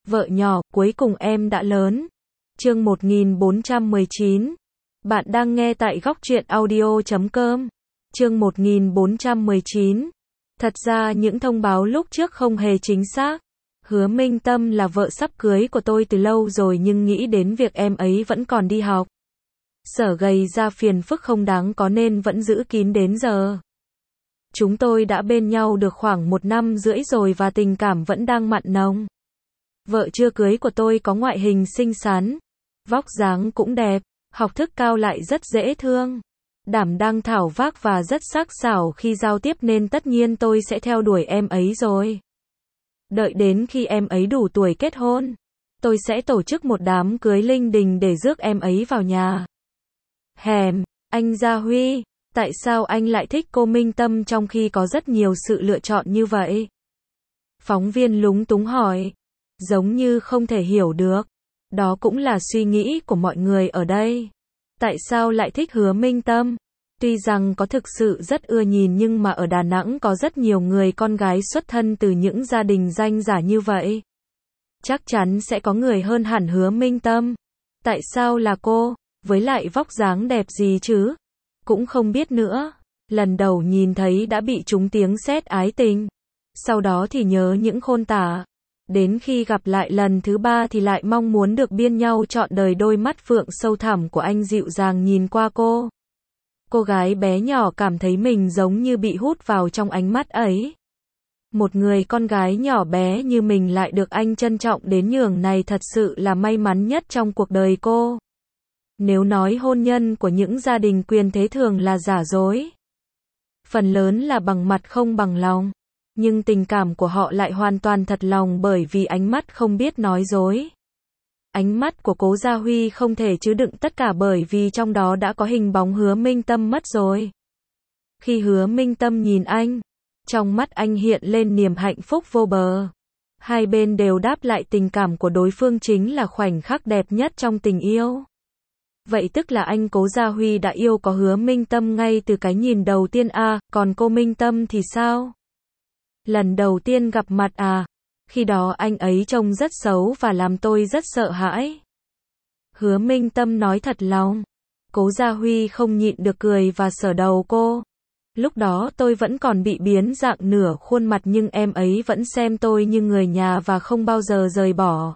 Vợ nhỏ, cuối cùng em đã lớn. Chương 1419. Bạn đang nghe tại góc truyện audio.com. Chương 1419. Thật ra những thông báo lúc trước không hề chính xác. Hứa Minh Tâm là vợ sắp cưới của tôi từ lâu rồi, nhưng nghĩ đến việc em ấy vẫn còn đi học, sợ gây ra phiền phức không đáng có nên vẫn giữ kín đến giờ. Chúng tôi đã bên nhau được khoảng 1 năm rưỡi rồi và tình cảm vẫn đang mặn nồng. Vợ chưa cưới của tôi có ngoại hình xinh xắn, vóc dáng cũng đẹp, học thức cao lại rất dễ thương, đảm đang thảo vác và rất sắc sảo khi giao tiếp, nên tất nhiên tôi sẽ theo đuổi em ấy rồi. Đợi đến khi em ấy đủ tuổi kết hôn, tôi sẽ tổ chức một đám cưới linh đình để rước em ấy vào nhà. Anh Gia Huy, tại sao anh lại thích cô Minh Tâm trong khi có rất nhiều sự lựa chọn như vậy? Phóng viên lúng túng hỏi, giống như không thể hiểu được. Đó cũng là suy nghĩ của mọi người ở đây. Tại sao lại thích Hứa Minh Tâm? Tuy rằng có thực sự rất ưa nhìn, nhưng mà ở Đà Nẵng có rất nhiều người con gái xuất thân từ những gia đình danh giả như vậy. Chắc chắn sẽ có người hơn hẳn Hứa Minh Tâm. Tại sao là cô? Với lại vóc dáng đẹp gì chứ? Cũng không biết nữa. Lần đầu nhìn thấy đã bị trúng tiếng sét ái tình. Sau đó thì nhớ những khôn tả. Đến khi gặp lại lần thứ 3 thì lại mong muốn được biên nhau trọn đời. Đôi mắt phượng sâu thẳm của anh dịu dàng nhìn qua cô. Cô gái bé nhỏ cảm thấy mình giống như bị hút vào trong ánh mắt ấy. Một người con gái nhỏ bé như mình lại được anh trân trọng đến nhường này, thật sự là may mắn nhất trong cuộc đời cô. Nếu nói hôn nhân của những gia đình quyền thế thường là giả dối, phần lớn là bằng mặt không bằng lòng, nhưng tình cảm của họ lại hoàn toàn thật lòng, bởi vì ánh mắt không biết nói dối. Ánh mắt của cố Gia Huy không thể chứa đựng tất cả, bởi vì trong đó đã có hình bóng Hứa Minh Tâm mất rồi. Khi Hứa Minh Tâm nhìn anh, trong mắt anh hiện lên niềm hạnh phúc vô bờ. Hai bên đều đáp lại tình cảm của đối phương chính là khoảnh khắc đẹp nhất trong tình yêu. Vậy tức là anh cố Gia Huy đã yêu có Hứa Minh Tâm ngay từ cái nhìn đầu tiên à, còn cô Minh Tâm thì sao? Lần đầu tiên gặp mặt à? Khi đó anh ấy trông rất xấu và làm tôi rất sợ hãi. Hứa Minh Tâm nói thật lòng. Cố Gia Huy không nhịn được cười và sờ đầu cô. Lúc đó tôi vẫn còn bị biến dạng nửa khuôn mặt, nhưng em ấy vẫn xem tôi như người nhà và không bao giờ rời bỏ.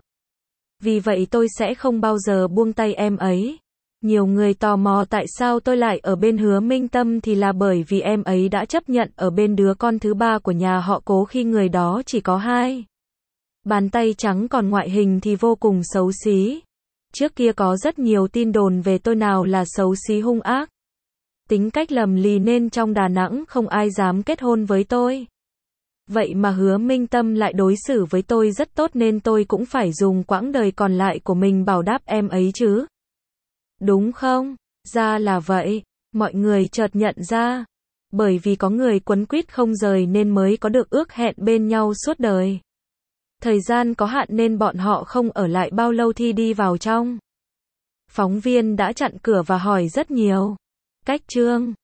Vì vậy tôi sẽ không bao giờ buông tay em ấy. Nhiều người tò mò tại sao tôi lại ở bên Hứa Minh Tâm, thì là bởi vì em ấy đã chấp nhận ở bên đứa con thứ 3 của nhà họ Cố khi người đó chỉ có 2 bàn tay trắng, còn ngoại hình thì vô cùng xấu xí. Trước kia có rất nhiều tin đồn về tôi, nào là xấu xí hung ác, tính cách lầm lì, nên trong Đà Nẵng không ai dám kết hôn với tôi. Vậy mà Hứa Minh Tâm lại đối xử với tôi rất tốt, nên tôi cũng phải dùng quãng đời còn lại của mình bảo đáp em ấy chứ. Đúng không? Ra là vậy. Mọi người chợt nhận ra. Bởi vì có người quấn quýt không rời nên mới có được ước hẹn bên nhau suốt đời. Thời gian có hạn nên bọn họ không ở lại bao lâu thì đi vào trong. Phóng viên đã chặn cửa và hỏi rất nhiều. Cách Trương